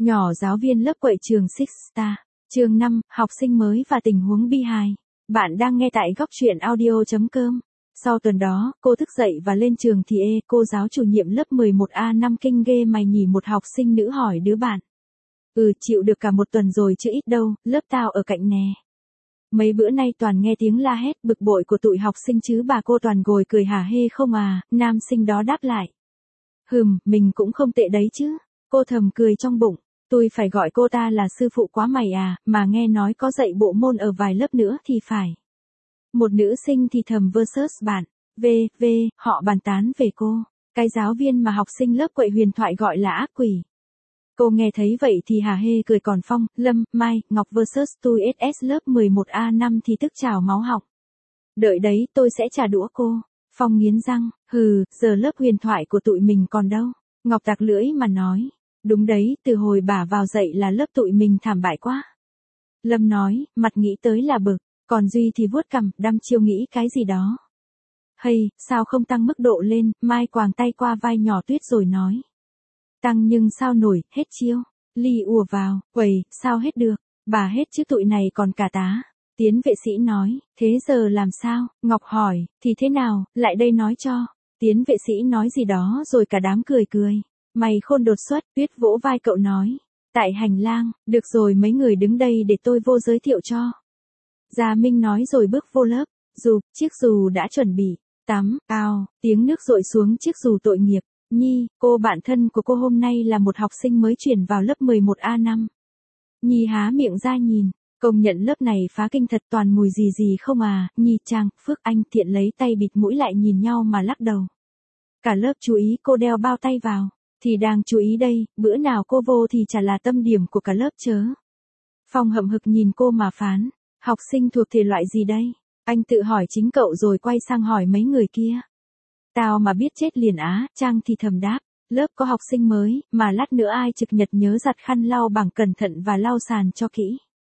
Nhỏ giáo viên lớp quậy trường Six Star. Chương 5, học sinh mới và tình huống bi hài. Bạn đang nghe tại góc truyện audio.com. Sau tuần đó, cô thức dậy và lên trường thì cô giáo chủ nhiệm lớp 11A5 kinh ghê mày nhỉ, một học sinh nữ hỏi đứa bạn. Chịu được cả một tuần rồi chứ ít đâu, lớp tao ở cạnh nè. Mấy bữa nay toàn nghe tiếng la hét bực bội của tụi học sinh chứ bà cô toàn ngồi cười hả hê không à, nam sinh đó đáp lại. Mình cũng không tệ đấy chứ. Cô thầm cười trong bụng. Tôi phải gọi cô ta là sư phụ quá mày à, mà nghe nói có dạy bộ môn ở vài lớp nữa thì phải. Một nữ sinh thì thầm versus bạn. Họ bàn tán về cô. Cái giáo viên mà học sinh lớp quậy huyền thoại gọi là ác quỷ. Cô nghe thấy vậy thì hả hê cười, còn Phong, Lâm, Mai, Ngọc versus tôi SS lớp 11A5 thì tức trào máu họng. Đợi đấy, tôi sẽ trả đũa cô. Phong nghiến răng, giờ lớp huyền thoại của tụi mình còn đâu. Ngọc tặc lưỡi mà nói. Đúng đấy, từ hồi bà vào dậy là lớp tụi mình thảm bại quá. Lâm nói, mặt nghĩ tới là bực, còn Duy thì vuốt cằm, đăm chiêu nghĩ cái gì đó. Sao không tăng mức độ lên, Mai quàng tay qua vai nhỏ Tuyết rồi nói. Tăng nhưng sao nổi, hết chiêu. Ly ùa vào, sao hết được, bà hết chứ tụi này còn cả tá. Tiến vệ sĩ nói, thế giờ làm sao? Ngọc hỏi, thì thế nào, lại đây nói cho. Tiến vệ sĩ nói gì đó rồi cả đám cười. Mày khôn đột xuất, Tuyết vỗ vai cậu nói. Tại hành lang, được rồi mấy người đứng đây để tôi vô giới thiệu cho. Gia Minh nói rồi bước vô lớp, chiếc dù đã chuẩn bị. Tắm, tiếng nước dội xuống chiếc dù tội nghiệp. Nhi, cô bạn thân của cô hôm nay là một học sinh mới chuyển vào lớp 11A5. Nhi há miệng ra nhìn, công nhận lớp này phá kinh thật, toàn mùi gì không à. Nhi, Trang, Phước, Anh, Thiện lấy tay bịt mũi lại nhìn nhau mà lắc đầu. Cả lớp chú ý cô đeo bao tay vào. Thì đang chú ý đây, bữa nào cô vô thì chả là tâm điểm của cả lớp chớ. Phong hậm hực nhìn cô mà phán, học sinh thuộc thể loại gì đây? Anh tự hỏi chính cậu rồi quay sang hỏi mấy người kia. Tao mà biết chết liền á. Trang thì thầm đáp, lớp có học sinh mới, mà lát nữa ai trực nhật nhớ giặt khăn lau bằng cẩn thận và lau sàn cho kỹ.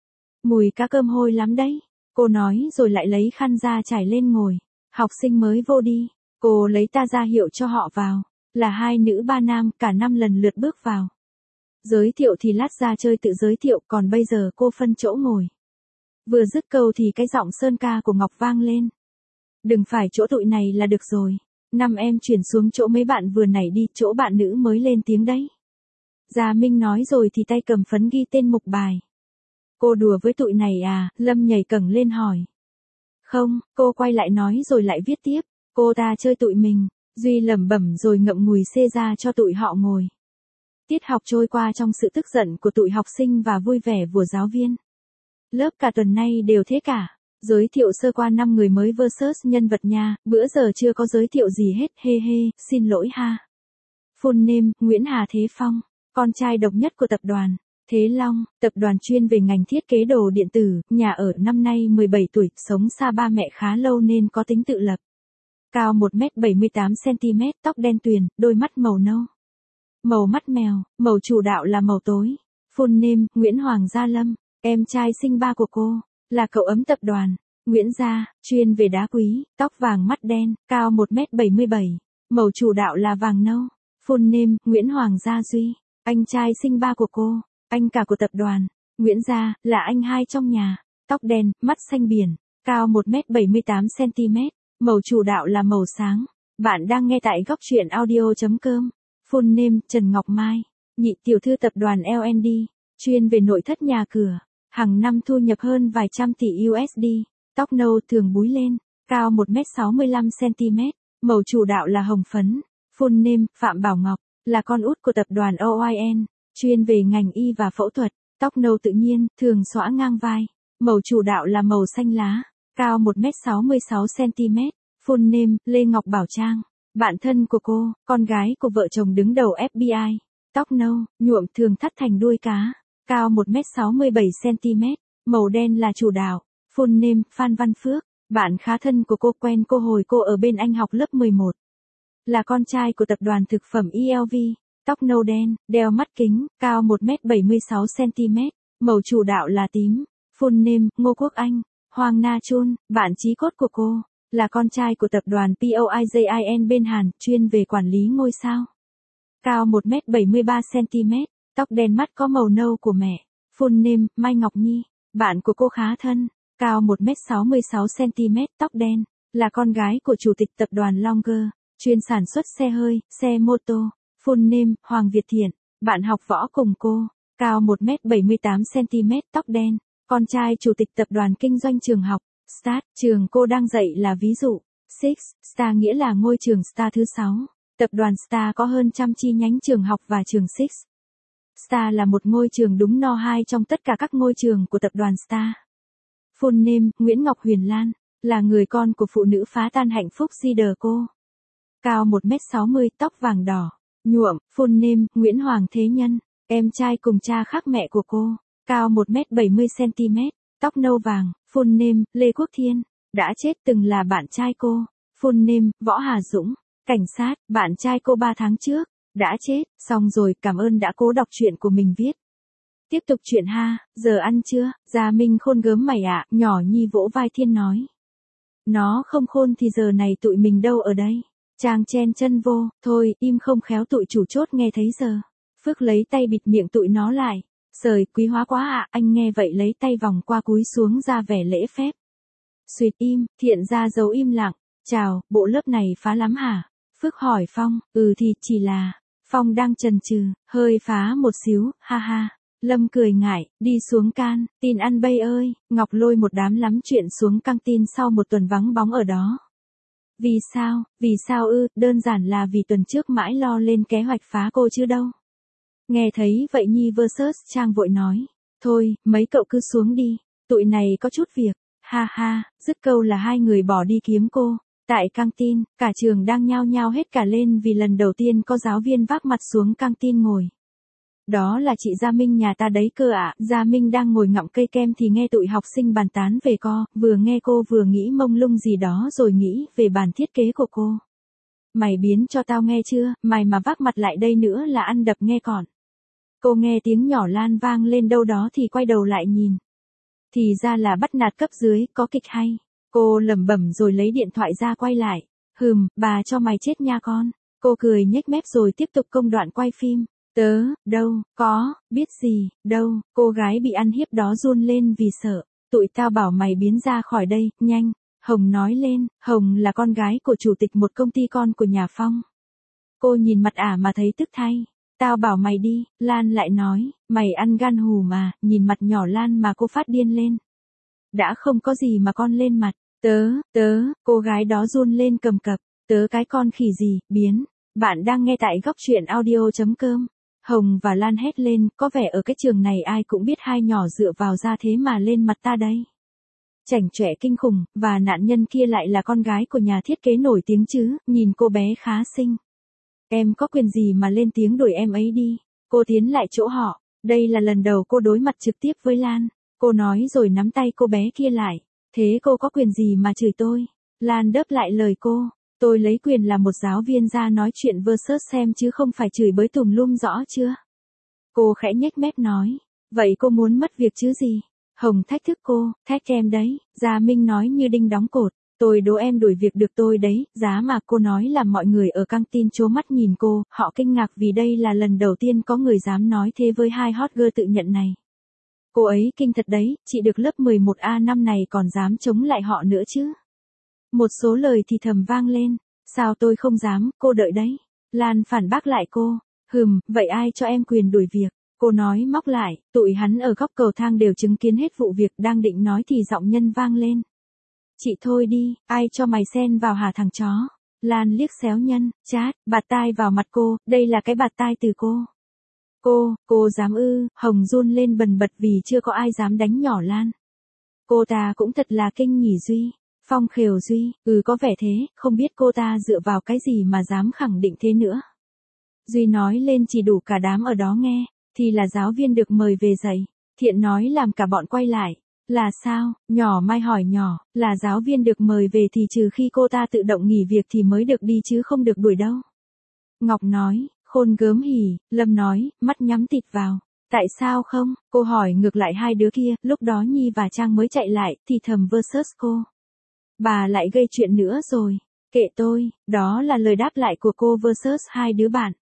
Mùi cá cơm hôi lắm đấy, cô nói rồi lại lấy khăn ra trải lên ngồi. Học sinh mới vô đi, cô lấy ta ra hiệu cho họ vào. Là 2 nữ 3 nam, cả 5 lần lượt bước vào. Giới thiệu thì lát ra chơi tự giới thiệu, còn bây giờ cô phân chỗ ngồi. Vừa dứt câu thì cái giọng sơn ca của Ngọc vang lên. Đừng phải chỗ tụi này là được rồi. 5 em chuyển xuống chỗ mấy bạn vừa nãy đi, chỗ bạn nữ mới lên tiếng đấy. Gia Minh nói rồi thì tay cầm phấn ghi tên mục bài. Cô đùa với tụi này à? Lâm nhảy cẳng lên hỏi. Không, cô quay lại nói rồi lại viết tiếp. Cô ta chơi tụi mình. Duy lẩm bẩm rồi ngậm ngùi xê ra cho tụi họ ngồi. Tiết học trôi qua trong sự tức giận của tụi học sinh và vui vẻ của giáo viên. Lớp cả tuần nay đều thế cả. Giới thiệu sơ qua 5 người mới versus nhân vật nha, bữa giờ chưa có giới thiệu gì hết, xin lỗi ha. Full name, Nguyễn Hà Thế Phong, con trai độc nhất của tập đoàn Thế Long, tập đoàn chuyên về ngành thiết kế đồ điện tử, nhà ở, năm nay 17 tuổi, sống xa ba mẹ khá lâu nên có tính tự lập. Cao 1m78cm, tóc đen tuyền, đôi mắt màu nâu. Màu mắt mèo, màu chủ đạo là màu tối. Full name, Nguyễn Hoàng Gia Lâm, em trai sinh ba của cô, là cậu ấm tập đoàn Nguyễn Gia, chuyên về đá quý, tóc vàng mắt đen, cao 1m77, màu chủ đạo là vàng nâu. Full name, Nguyễn Hoàng Gia Duy, anh trai sinh ba của cô, anh cả của tập đoàn Nguyễn Gia, là anh hai trong nhà, tóc đen, mắt xanh biển, cao 1m78cm. Màu chủ đạo là màu sáng. Bạn đang nghe tại góc truyện audio.com. Full name, Trần Ngọc Mai, nhị tiểu thư tập đoàn L&D, chuyên về nội thất nhà cửa, hàng năm thu nhập hơn vài trăm tỷ USD, tóc nâu thường búi lên, cao 1m65cm, màu chủ đạo là hồng phấn. Full name, Phạm Bảo Ngọc, là con út của tập đoàn OIN, chuyên về ngành y và phẫu thuật, tóc nâu tự nhiên, thường xõa ngang vai, màu chủ đạo là màu xanh lá. Cao 1m66cm, full name, Lê Ngọc Bảo Trang, bạn thân của cô, con gái của vợ chồng đứng đầu FBI, tóc nâu, nhuộm thường thắt thành đuôi cá, cao 1m67cm, màu đen là chủ đạo. Full name, Phan Văn Phước, bạn khá thân của cô, quen cô hồi cô ở bên anh học lớp 11. Là con trai của tập đoàn thực phẩm ELV, tóc nâu đen, đeo mắt kính, cao 1m76cm, màu chủ đạo là tím. Full name, Ngô Quốc Anh, Hoàng Na Chun, bạn chí cốt của cô, là con trai của tập đoàn POIJIN bên Hàn, chuyên về quản lý ngôi sao. Cao 1m73cm, tóc đen mắt có màu nâu của mẹ. Full name, Mai Ngọc Nhi. Bạn của cô khá thân, cao 1m66cm, tóc đen, là con gái của chủ tịch tập đoàn Longer, chuyên sản xuất xe hơi, xe mô tô. Full name, Hoàng Việt Thiện. Bạn học võ cùng cô, cao 1m78cm, tóc đen, con trai chủ tịch tập đoàn kinh doanh trường học. Start, trường cô đang dạy là ví dụ. Six, Star nghĩa là ngôi trường Star thứ 6. Tập đoàn Star có hơn trăm chi nhánh trường học và trường Six. Star là một ngôi trường đúng no 2 trong tất cả các ngôi trường của tập đoàn Star. Full name, Nguyễn Ngọc Huyền Lan, là người con của phụ nữ phá tan hạnh phúc Leader cô. Cao 1m60, tóc vàng đỏ, nhuộm. Full name, Nguyễn Hoàng Thế Nhân, em trai cùng cha khác mẹ của cô, cao 1m70cm, tóc nâu vàng. Full name, Lê Quốc Thiên, đã chết từng là bạn trai cô. Full name, Võ Hà Dũng, cảnh sát, bạn trai cô 3 tháng trước, đã chết. Xong rồi, cảm ơn đã cố đọc truyện của mình viết. Tiếp tục chuyện ha, giờ ăn chưa? Gia Minh khôn gớm mày ạ, nhỏ Nhi vỗ vai Thiên nói. Nó không khôn thì giờ này tụi mình đâu ở đây. Trang chen chân vô, thôi, im không khéo tụi chủ chốt nghe thấy giờ. Phước lấy tay bịt miệng tụi nó lại. Sời, quý hóa quá ạ, anh nghe vậy lấy tay vòng qua cúi xuống ra vẻ lễ phép. Xuyệt im, Thiện ra dấu im lặng. Chào, bộ lớp này phá lắm hả? Phước hỏi Phong, thì chỉ là. Phong đang chần chừ, hơi phá một xíu, ha ha. Lâm cười ngại, đi xuống can, tin ăn bây ơi. Ngọc lôi một đám lắm chuyện xuống căng tin sau một tuần vắng bóng ở đó. Vì sao đơn giản là vì tuần trước mãi lo lên kế hoạch phá cô chứ đâu. Nghe thấy vậy Nhi vs Trang vội nói, thôi, mấy cậu cứ xuống đi, tụi này có chút việc, ha ha. Dứt câu là hai người bỏ đi kiếm cô. Tại căng tin, cả trường đang nhao nhao hết cả lên vì lần đầu tiên có giáo viên vác mặt xuống căng tin ngồi. Đó là chị Gia Minh nhà ta đấy cơ ạ. Gia Minh đang ngồi ngậm cây kem thì nghe tụi học sinh bàn tán về vừa nghe cô vừa nghĩ mông lung gì đó rồi nghĩ về bản thiết kế của cô. Mày biến cho tao nghe chưa, mày mà vác mặt lại đây nữa là ăn đập nghe còn. Cô nghe tiếng nhỏ Lan vang lên đâu đó thì quay đầu lại nhìn. Thì ra là bắt nạt cấp dưới, có kịch hay. Cô lẩm bẩm rồi lấy điện thoại ra quay lại. Bà cho mày chết nha con. Cô cười nhếch mép rồi tiếp tục công đoạn quay phim. Đâu, có, biết gì, đâu. Cô gái bị ăn hiếp đó run lên vì sợ. Tụi tao bảo mày biến ra khỏi đây, nhanh. Hồng nói lên, Hồng là con gái của chủ tịch một công ty con của nhà Phong. Cô nhìn mặt ả mà thấy tức thay. Tao bảo mày đi, Lan lại nói, mày ăn gan hùm mà, nhìn mặt nhỏ Lan mà cô phát điên lên. Đã không có gì mà con lên mặt. Cô gái đó run lên cầm cập. Cái con khỉ gì, biến. Bạn đang nghe tại góc truyện audio.com. Hồng và Lan hét lên, có vẻ ở cái trường này ai cũng biết hai nhỏ dựa vào ra thế mà lên mặt ta đây. Chảnh chọe kinh khủng, và nạn nhân kia lại là con gái của nhà thiết kế nổi tiếng chứ, nhìn cô bé khá xinh. Em có quyền gì mà lên tiếng đuổi em ấy đi. Cô tiến lại chỗ họ, đây là lần đầu cô đối mặt trực tiếp với Lan. Cô nói rồi nắm tay cô bé kia lại. Thế cô có quyền gì mà chửi tôi? Lan đáp lại lời cô. Tôi lấy quyền là một giáo viên ra nói chuyện versus xem chứ không phải chửi bới tùm lum rõ chưa? Cô khẽ nhếch mép nói. Vậy cô muốn mất việc chứ gì? Hồng thách thức cô, thách em đấy. Gia Minh nói như đinh đóng cột. Tôi đố em đuổi việc được tôi đấy. Giá mà cô nói làm mọi người ở căng tin trố mắt nhìn cô. Họ kinh ngạc vì đây là lần đầu tiên có người dám nói thế với hai hot girl tự nhận này. Cô ấy kinh thật đấy, chị được lớp 11A năm này còn dám chống lại họ nữa chứ. Một số lời thì thầm vang lên. Sao tôi không dám, cô đợi đấy. Lan phản bác lại cô. Vậy ai cho em quyền đuổi việc? Cô nói móc lại, tụi hắn ở góc cầu thang đều chứng kiến hết vụ việc đang định nói thì giọng Nhân vang lên. Chị thôi đi, ai cho mày xen vào hả thằng chó? Lan liếc xéo Nhân, chát, bạt tai vào mặt cô, đây là cái bạt tai từ cô. Cô dám ư? Hồng run lên bần bật vì chưa có ai dám đánh nhỏ Lan. Cô ta cũng thật là kinh nhỉ Duy. Phong khều Duy, có vẻ thế, không biết cô ta dựa vào cái gì mà dám khẳng định thế nữa. Duy nói lên chỉ đủ cả đám ở đó nghe, thì là giáo viên được mời về dạy. Thiện nói làm cả bọn quay lại. Là sao? Nhỏ Mai hỏi nhỏ, là giáo viên được mời về thì trừ khi cô ta tự động nghỉ việc thì mới được đi chứ không được đuổi đâu. Ngọc nói, khôn gớm hỉ. Lâm nói, mắt nhắm tịt vào. Tại sao không? Cô hỏi ngược lại hai đứa kia, lúc đó Nhi và Trang mới chạy lại, thì thầm versus cô. Bà lại gây chuyện nữa rồi. Kệ tôi, đó là lời đáp lại của cô versus hai đứa bạn.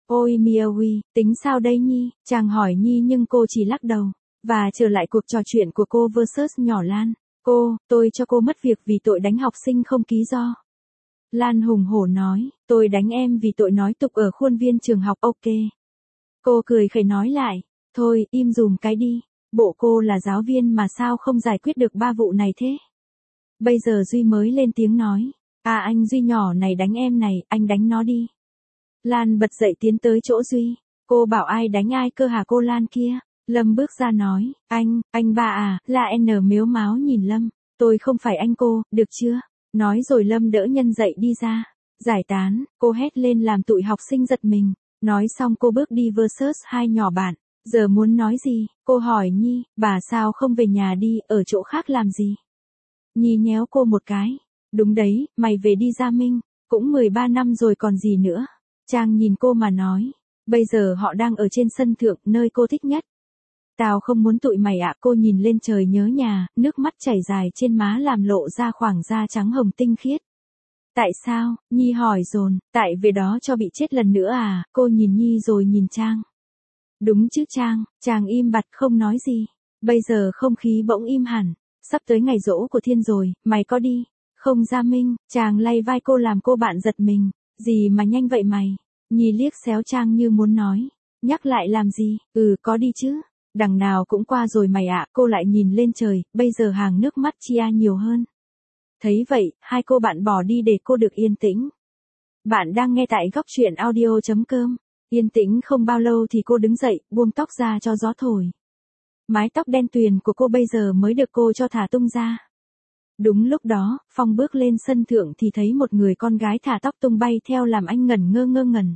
Ôi Miaoui, tính sao đây Nhi, chàng hỏi Nhi nhưng cô chỉ lắc đầu. Và trở lại cuộc trò chuyện của cô versus nhỏ Lan. Tôi cho cô mất việc vì tội đánh học sinh không ký do. Lan hùng hổ nói, tôi đánh em vì tội nói tục ở khuôn viên trường học, ok. Cô cười khẩy nói lại, thôi, im dùm cái đi, bộ cô là giáo viên mà sao không giải quyết được 3 vụ này thế? Bây giờ Duy mới lên tiếng nói, anh Duy nhỏ này đánh em này, anh đánh nó đi. Lan bật dậy tiến tới chỗ Duy, cô bảo ai đánh ai cơ hả cô Lan kia? Lâm bước ra nói, anh ba à, là N mếu máo nhìn Lâm, tôi không phải anh cô, được chưa? Nói rồi Lâm đỡ nhân dậy đi ra, giải tán, cô hét lên làm tụi học sinh giật mình, nói xong cô bước đi versus hai nhỏ bạn, giờ muốn nói gì, cô hỏi Nhi, bà sao không về nhà đi, ở chỗ khác làm gì? Nhi nhéo cô một cái, đúng đấy, mày về đi Gia Minh, cũng 13 năm rồi còn gì nữa. Trang nhìn cô mà nói, bây giờ họ đang ở trên sân thượng, nơi cô thích nhất. Tao không muốn tụi mày ạ, cô nhìn lên trời nhớ nhà, nước mắt chảy dài trên má làm lộ ra khoảng da trắng hồng tinh khiết. Tại sao, Nhi hỏi dồn, tại về đó cho bị chết lần nữa à, cô nhìn Nhi rồi nhìn Trang. Đúng chứ Trang im bặt không nói gì. Bây giờ không khí bỗng im hẳn, sắp tới ngày giỗ của Thiên rồi, mày có đi? Không Gia Minh, Trang lay vai cô làm cô bạn giật mình, gì mà nhanh vậy mày? Nhi liếc xéo Trang như muốn nói, nhắc lại làm gì, có đi chứ. Đằng nào cũng qua rồi mày ạ, cô lại nhìn lên trời, bây giờ hàng nước mắt chia nhiều hơn. Thấy vậy, hai cô bạn bỏ đi để cô được yên tĩnh. Bạn đang nghe tại góc truyện audio.com. Yên tĩnh không bao lâu thì cô đứng dậy, buông tóc ra cho gió thổi. Mái tóc đen tuyền của cô bây giờ mới được cô cho thả tung ra. Đúng lúc đó, Phong bước lên sân thượng thì thấy một người con gái thả tóc tung bay theo làm anh ngẩn ngơ ngẩn.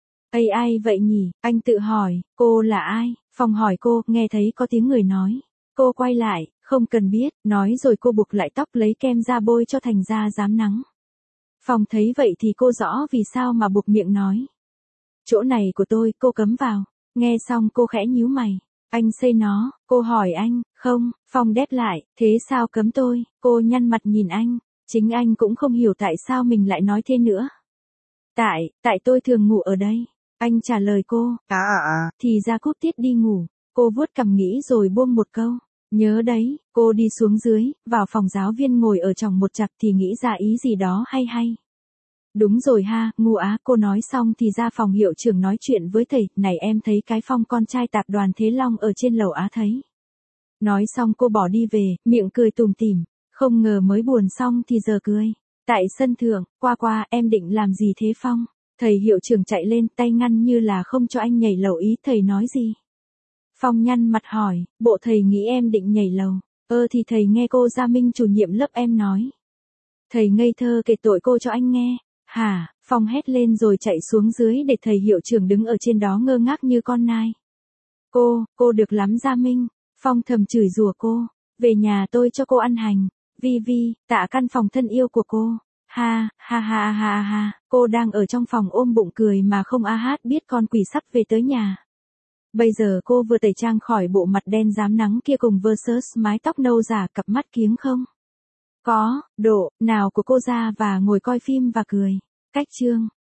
Ai vậy nhỉ, anh tự hỏi, cô là ai? Phong hỏi cô, nghe thấy có tiếng người nói. Cô quay lại, không cần biết, nói rồi cô buộc lại tóc lấy kem ra bôi cho thành da rám nắng. Phong thấy vậy thì cô rõ vì sao mà buộc miệng nói. Chỗ này của tôi, cô cấm vào. Nghe xong cô khẽ nhíu mày. Anh xây nó, cô hỏi anh, không, Phong đáp lại, thế sao cấm tôi? Cô nhăn mặt nhìn anh, chính anh cũng không hiểu tại sao mình lại nói thế nữa. Tại tôi thường ngủ ở đây. Anh trả lời cô, thì ra cúp tiết đi ngủ. Cô vuốt cằm nghĩ rồi buông một câu. Nhớ đấy, cô đi xuống dưới, vào phòng giáo viên ngồi ở trong một chặp thì nghĩ ra ý gì đó hay. Đúng rồi ha, ngu á, cô nói xong thì ra phòng hiệu trưởng nói chuyện với thầy, này em thấy cái Phong con trai tập đoàn Thế Long ở trên lầu á thấy. Nói xong cô bỏ đi về, miệng cười tủm tỉm, không ngờ mới buồn xong thì giờ cười. Tại sân thượng, qua, em định làm gì thế Phong? Thầy hiệu trưởng chạy lên tay ngăn như là không cho anh nhảy lầu, ý thầy nói gì? Phong nhăn mặt hỏi, bộ thầy nghĩ em định nhảy lầu. Thì thầy nghe cô Gia Minh chủ nhiệm lớp em nói. Thầy ngây thơ kể tội cô cho anh nghe. Hả, Phong hét lên rồi chạy xuống dưới để thầy hiệu trưởng đứng ở trên đó ngơ ngác như con nai. Cô được lắm Gia Minh. Phong thầm chửi rủa cô. Về nhà tôi cho cô ăn hành. Vi, tạ căn phòng thân yêu của cô. Ha, cô đang ở trong phòng ôm bụng cười mà không hát biết con quỷ sắp về tới nhà. Bây giờ cô vừa tẩy trang khỏi bộ mặt đen rám nắng kia cùng versus mái tóc nâu giả cặp mắt kiếng không? Có, độ, nào của cô ra và ngồi coi phim và cười. Cách chương.